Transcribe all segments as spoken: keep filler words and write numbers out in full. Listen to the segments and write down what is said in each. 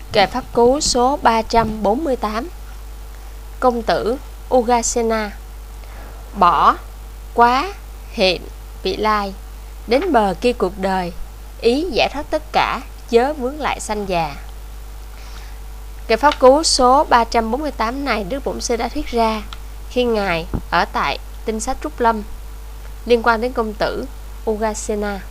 Kệ pháp cú số ba trăm bốn mươi tám. Công tử Ugasena. Bỏ, quá, hiện, vị lai, đến bờ kia cuộc đời, ý giải thoát tất cả, chớ vướng lại sanh già. Kệ pháp cú số ba trăm bốn mươi tám này Đức Bổn Sư đã thuyết ra khi Ngài ở tại Tinh Sách Trúc Lâm, liên quan đến công tử Ugasena.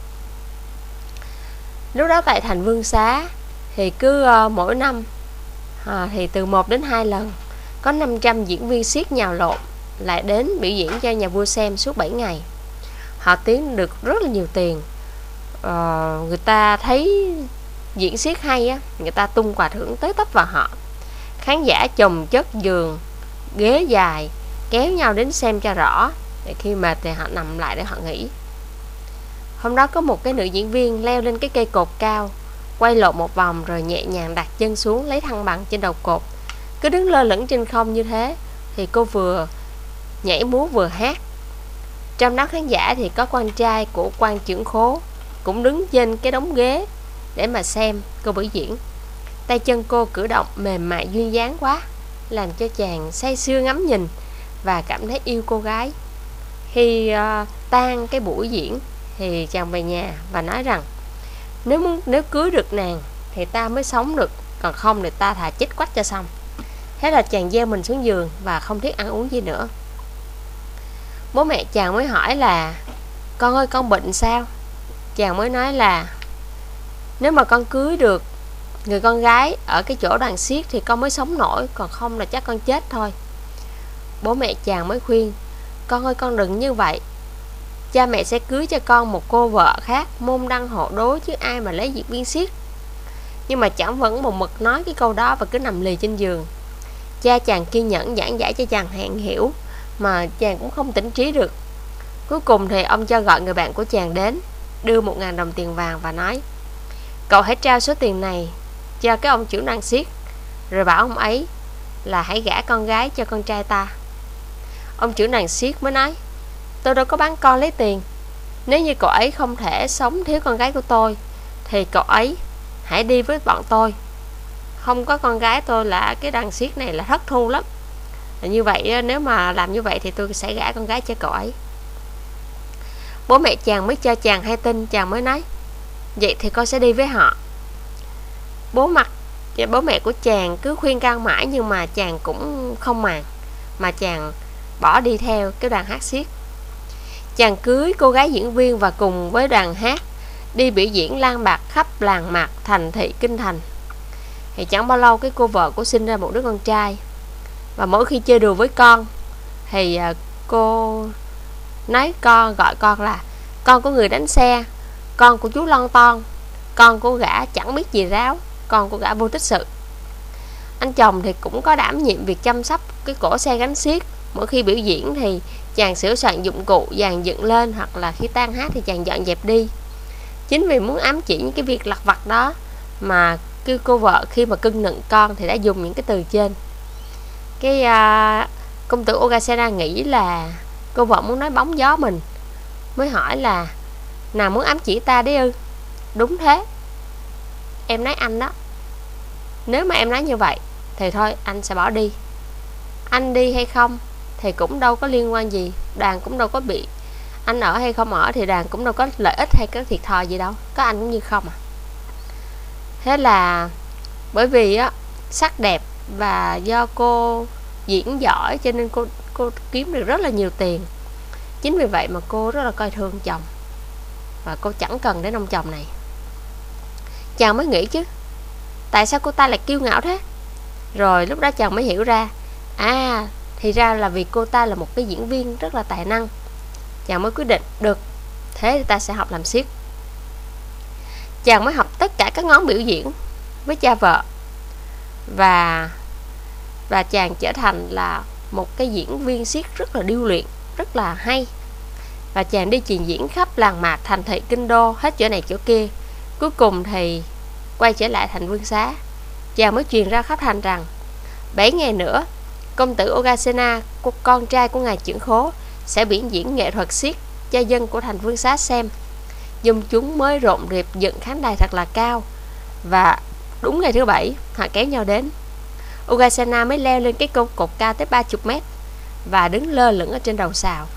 Lúc đó tại thành Vương Xá thì cứ uh, mỗi năm à, thì từ một đến hai lần có năm trăm diễn viên xiếc nhào lộn lại đến biểu diễn cho nhà vua xem suốt bảy ngày. Họ kiếm được rất là nhiều tiền. à, Người ta thấy diễn xiếc hay á, người ta tung quà thưởng tới tấp vào họ. Khán giả chồng chất giường, ghế dài kéo nhau đến xem cho rõ, để khi mệt thì họ nằm lại để họ nghỉ. Hôm đó có một cái nữ diễn viên leo lên cái cây cột cao, quay lộn một vòng rồi nhẹ nhàng đặt chân xuống lấy thăng bằng trên đầu cột. Cứ đứng lơ lửng trên không như thế thì cô vừa nhảy múa vừa hát. Trong đó khán giả thì có con trai của quan trưởng khố cũng đứng trên cái đống ghế để mà xem cô biểu diễn. Tay chân cô cử động mềm mại duyên dáng quá, làm cho chàng say sưa ngắm nhìn và cảm thấy yêu cô gái. Khi uh, tan cái buổi diễn thì chàng về nhà và nói rằng Nếu muốn, nếu cưới được nàng thì ta mới sống được, còn không thì ta thà chết quách cho xong. Thế là chàng gieo mình xuống giường và không thiết ăn uống gì nữa. Bố mẹ chàng mới hỏi là Con ơi, con bệnh sao? Chàng mới nói là Nếu mà con cưới được người con gái ở cái chỗ đoàn xiếc thì con mới sống nổi, còn không là chắc con chết thôi. Bố mẹ chàng mới khuyên Con ơi, con đừng như vậy. Cha mẹ sẽ cưới cho con một cô vợ khác, môn đăng hộ đối, chứ ai mà lấy diễn viên xiếc. Nhưng mà chàng vẫn một mực nói cái câu đó và cứ nằm lì trên giường. Cha chàng kiên nhẫn giảng giải cho chàng hạn hiểu, mà chàng cũng không tỉnh trí được. Cuối cùng thì ông cho gọi người bạn của chàng đến, đưa một ngàn đồng tiền vàng và nói Cậu hãy trao số tiền này cho cái ông trưởng đoàn xiếc, rồi bảo ông ấy là hãy gả con gái cho con trai ta. Ông trưởng đoàn xiếc mới nói Tôi đâu có bán con lấy tiền. Nếu như cậu ấy không thể sống thiếu con gái của tôi thì cậu ấy hãy đi với bọn tôi. Không có con gái tôi là cái đoàn xiếc này là thất thu lắm. Như vậy nếu mà làm như vậy thì tôi sẽ gả con gái cho cậu ấy. Bố mẹ chàng mới cho chàng hay tin. Chàng mới nói Vậy thì con sẽ đi với họ. Bố mặt bố mẹ của chàng cứ khuyên can mãi, nhưng mà chàng cũng không màng, mà chàng bỏ đi theo cái đoàn hát xiếc. Chàng cưới cô gái diễn viên và cùng với đoàn hát đi biểu diễn lang bạc khắp làng mạc, thành thị, kinh thành. Thì chẳng bao lâu cái cô vợ của sinh ra một đứa con trai. Và mỗi khi chơi đùa với con thì cô nói con, gọi con là con của người đánh xe, con của chú lon ton, con của gã chẳng biết gì ráo, con của gã vô tích sự. Anh chồng thì cũng có đảm nhiệm việc chăm sóc cái cỗ xe gánh xiếc. Mỗi khi biểu diễn thì chàng sửa soạn dụng cụ, dàn dựng lên, hoặc là khi tan hát thì chàng dọn dẹp đi. Chính vì muốn ám chỉ những cái việc lặt vặt đó mà cái cô vợ khi mà cưng nựng con thì đã dùng những cái từ trên. Cái uh, công tử Ugasena nghĩ là cô vợ muốn nói bóng gió mình, mới hỏi là nào muốn ám chỉ ta đấy ư? Đúng thế, em nói anh đó. Nếu mà em nói như vậy thì thôi, anh sẽ bỏ đi. Anh đi hay không thì cũng đâu có liên quan gì, đoàn cũng đâu có bị. Anh ở hay không ở thì đoàn cũng đâu có lợi ích hay có thiệt thòi gì đâu, có anh cũng như không à. Thế là bởi vì á, sắc đẹp và do cô diễn giỏi cho nên cô, cô kiếm được rất là nhiều tiền. Chính vì vậy mà cô rất là coi thường chồng, và cô chẳng cần đến ông chồng này. Chàng mới nghĩ chứ, tại sao cô ta lại kiêu ngạo thế? Rồi lúc đó chàng mới hiểu ra, à thì ra là vì cô ta là một cái diễn viên rất là tài năng. Chàng mới quyết định, được, thế thì ta sẽ học làm xiếc. Chàng mới học tất cả các ngón biểu diễn với cha vợ, Và Và chàng trở thành là một cái diễn viên xiếc rất là điêu luyện, rất là hay. Và chàng đi trình diễn khắp làng mạc, thành thị, kinh đô, hết chỗ này chỗ kia. Cuối cùng thì quay trở lại thành Vương Xá. Chàng mới truyền ra khắp thành rằng bảy ngày nữa công tử Ugasena, con trai của ngài trưởng khố, sẽ biểu diễn nghệ thuật xiếc cho dân của thành Vương Xá xem. Dân chúng mới rộn rịp dựng khán đài thật là cao, và Đúng ngày thứ bảy, họ kéo nhau đến. Ugasena mới leo lên cái cột cột cao tới ba mươi mét và đứng lơ lửng ở trên đầu sào.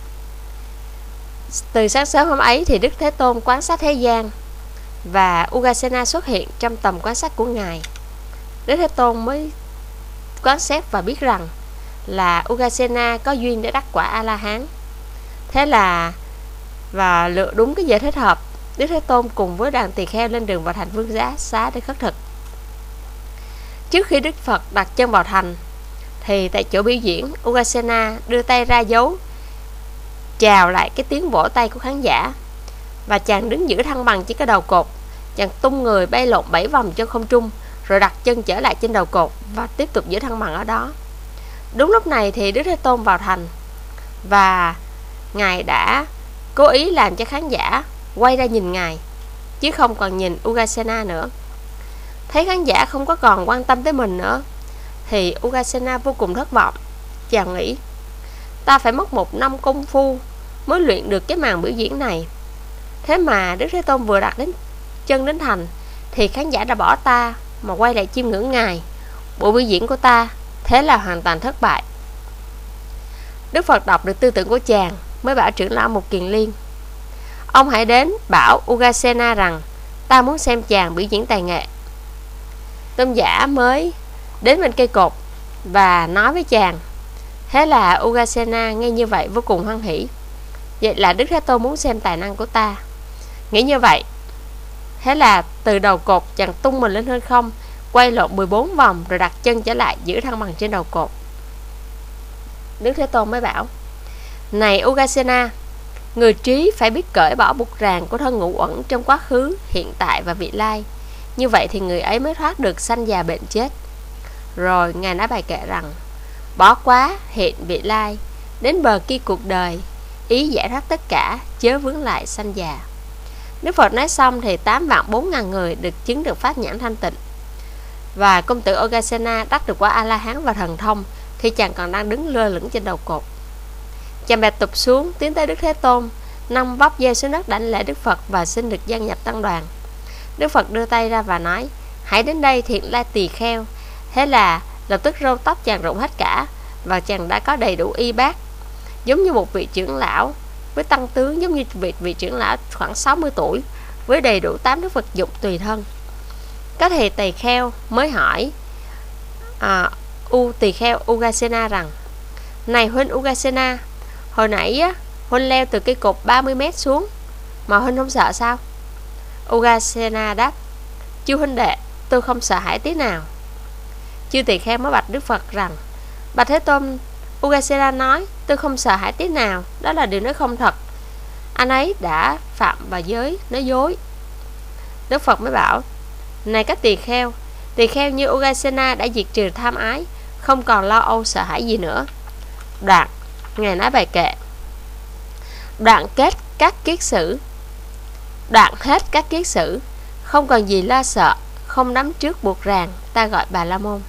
Từ sáng sớm hôm ấy thì Đức Thế Tôn quan sát thế gian, và Ugasena xuất hiện trong tầm quan sát của Ngài. Đức Thế Tôn mới quan sát và biết rằng là Ugasena có duyên để đắc quả A-la-hán. Thế là và lựa đúng cái giờ thích hợp, Đức Thế Tôn cùng với đàn tỳ kheo lên đường vào thành Vương Giá Xá để khất thực. Trước khi Đức Phật đặt chân vào thành thì tại chỗ biểu diễn, Ugasena đưa tay ra dấu chào lại cái tiếng vỗ tay của khán giả, và chàng đứng giữ thăng bằng trên cái đầu cột. Chàng tung người bay lộn bảy vòng trên không trung, rồi đặt chân trở lại trên đầu cột và tiếp tục giữ thăng bằng ở đó. Đúng lúc này thì Đức Thế Tôn vào thành, và Ngài đã cố ý làm cho khán giả quay ra nhìn Ngài, chứ không còn nhìn Ugasena nữa. Thấy khán giả không có còn quan tâm tới mình nữa thì Ugasena vô cùng thất vọng. Chàng nghĩ, ta phải mất một năm công phu mới luyện được cái màn biểu diễn này. Thế mà Đức Thế Tôn vừa đặt đến chân đến thành thì khán giả đã bỏ ta mà quay lại chiêm ngưỡng Ngài. Bộ biểu diễn của ta thế là hoàn toàn thất bại. Đức Phật đọc được tư tưởng của chàng, mới bảo trưởng lão Mục Kiền Liên: ông hãy đến bảo Ugasena rằng ta muốn xem chàng biểu diễn tài nghệ. Tôn giả mới đến bên cây cột và nói với chàng. Thế là Ugasena nghe như vậy vô cùng hoan hỉ. Vậy là Đức Thế Tôn muốn xem tài năng của ta. Nghĩ như vậy, thế là từ đầu cột chàng tung mình lên hư không, quay lộn mười bốn vòng, rồi đặt chân trở lại giữ thăng bằng trên đầu cột. Đức Thế Tôn mới bảo: này Ugasena, người trí phải biết cởi bỏ buộc ràng của thân ngũ uẩn trong quá khứ, hiện tại và vị lai. Như vậy thì người ấy mới thoát được sanh già bệnh chết. Rồi Ngài nói bài kệ rằng: bỏ quá hiện vị lai, đến bờ kia cuộc đời, ý giải thoát tất cả, chớ vướng lại sanh già. Đức Phật nói xong thì tám vạn bốn ngàn người được chứng được pháp nhãn thanh tịnh, và công tử Ugasena đắc được quả A-la-hán và thần thông khi chàng còn đang đứng lơ lửng trên đầu cột. Chàng bèn tụt xuống tiến tới Đức Thế Tôn, nằm vấp dây xuống đất đảnh lễ Đức Phật và xin được gia nhập tăng đoàn. Đức Phật đưa tay ra và nói: hãy đến đây thiện lai tỳ kheo. Thế là lập tức râu tóc chàng rụng hết cả, và chàng đã có đầy đủ y bác, giống như một vị trưởng lão, với tăng tướng giống như vị, vị trưởng lão khoảng sáu mươi tuổi, với đầy đủ tám đức vật dụng tùy thân. Các thầy tỳ kheo mới hỏi à, U tỳ kheo Ugasena rằng: này huynh Ugasena, hồi nãy á, huynh leo từ cây cột ba mươi mét xuống mà huynh không sợ sao? Ugasena đáp: chư huynh đệ, tôi không sợ hãi tí nào. Chư tỳ kheo mới bạch Đức Phật rằng: bạch Thế Tôn, Ugasena nói tôi không sợ hãi tí nào, đó là điều nói không thật. Anh ấy đã phạm vào giới nói dối. Đức Phật mới bảo: này các tỳ kheo, tỳ kheo như Ugasena đã diệt trừ tham ái, không còn lo âu sợ hãi gì nữa. Đoạn Ngài nói bài kệ: đoạn kết các kiết sử, đoạn hết các kiết sử, không còn gì lo sợ, không nắm trước buộc ràng, ta gọi Bà La Môn.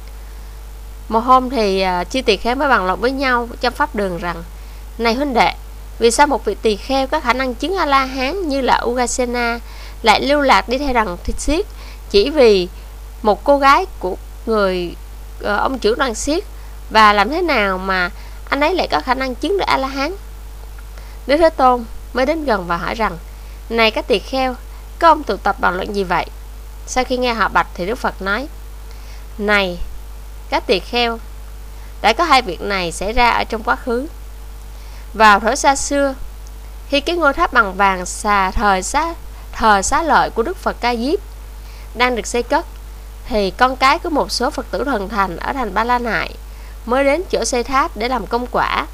Một hôm thì uh, chư tỳ kheo mới bàn luận với nhau trong pháp đường rằng: này huynh đệ, vì sao một vị tỳ kheo có khả năng chứng A-la-hán như là Ugasena lại lưu lạc đi theo đằng Siết, chỉ vì một cô gái của người uh, ông trưởng đoàn Siết, và làm thế nào mà anh ấy lại có khả năng chứng được A-la-hán? Đức Thế Tôn mới đến gần và hỏi rằng: này các tỳ kheo, các ông tụ tập bàn luận gì vậy? Sau khi nghe họ bạch thì Đức Phật nói: này các tỳ kheo, đã có hai việc này xảy ra ở trong quá khứ. Vào thuở xa xưa, khi cái ngôi tháp bằng vàng xà thời xá thờ xá lợi của Đức Phật Ca Diếp đang được xây cất, thì con cái của một số Phật tử thuần thành ở thành Ba La Nại mới đến chỗ xây tháp để làm công quả.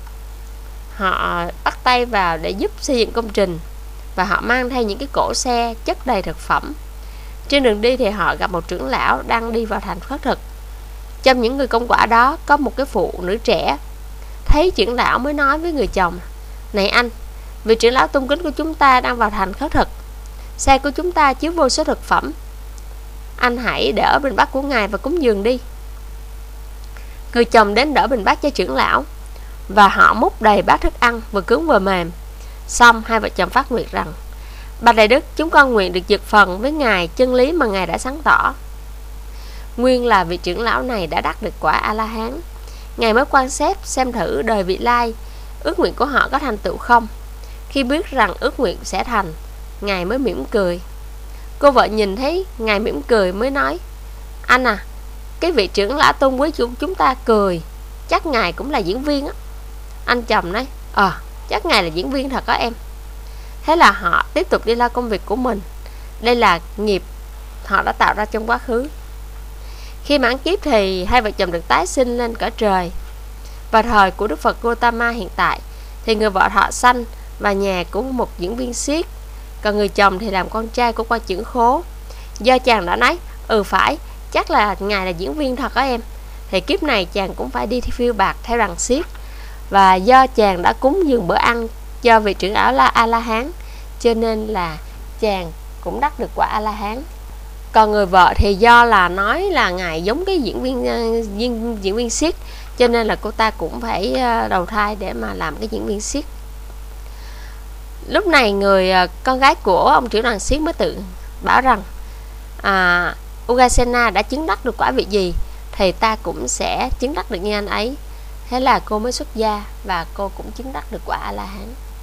Họ bắt tay vào để giúp xây dựng công trình, và họ mang theo những cái cỗ xe chất đầy thực phẩm. Trên đường đi thì họ gặp một trưởng lão đang đi vào thành khất thực. Trong những người công quả đó có một cái phụ nữ trẻ. Thấy trưởng lão mới nói với người chồng: này anh, vị trưởng lão tôn kính của chúng ta đang vào thành khất thực, xe của chúng ta chứa vô số thực phẩm, anh hãy đỡ bình bát của ngài và cúng dường đi. Người chồng đến đỡ bình bát cho trưởng lão, và họ múc đầy bát thức ăn vừa cứng vừa mềm. Xong hai vợ chồng phát nguyện rằng: bạch đại đức, chúng con nguyện được dược phần với ngài chân lý mà ngài đã sáng tỏ. Nguyên là vị trưởng lão này đã đắc được quả A-la-hán. Ngài mới quan sát xem thử đời vị lai, ước nguyện của họ có thành tựu không. Khi biết rằng ước nguyện sẽ thành, Ngài mới mỉm cười. Cô vợ nhìn thấy Ngài mỉm cười mới nói: Anh à, cái vị trưởng lão tôn quý của chúng ta cười, chắc Ngài cũng là diễn viên á. Anh chồng nói: Ờ, chắc Ngài là diễn viên thật đó em. Thế là họ tiếp tục đi lo công việc của mình. Đây là nghiệp họ đã tạo ra trong quá khứ. Khi mãn kiếp thì hai vợ chồng được tái sinh lên cõi trời. Vào thời của Đức Phật Gautama hiện tại thì người vợ thọ sanh và nhà của một diễn viên xiếc, còn người chồng thì làm con trai của quan trưởng khố. Do chàng đã nói: Ừ phải, chắc là Ngài là diễn viên thật đó em, thì kiếp này chàng cũng phải đi phiêu bạc theo đàn xiếc. Và do chàng đã cúng dường bữa ăn cho vị trưởng lão là A-la-hán, cho nên là chàng cũng đắc được quả A-la-hán. Còn người vợ thì do là nói là Ngài giống cái diễn viên uh, diễn, diễn viên xiếc, cho nên là cô ta cũng phải uh, đầu thai để mà làm cái diễn viên xiếc. Lúc này người uh, con gái của ông trưởng đoàn xiếc mới tự bảo rằng à, Ugasena đã chứng đắc được quả vị gì thì ta cũng sẽ chứng đắc được như anh ấy. Thế là cô mới xuất gia và cô cũng chứng đắc được quả A-la-hán.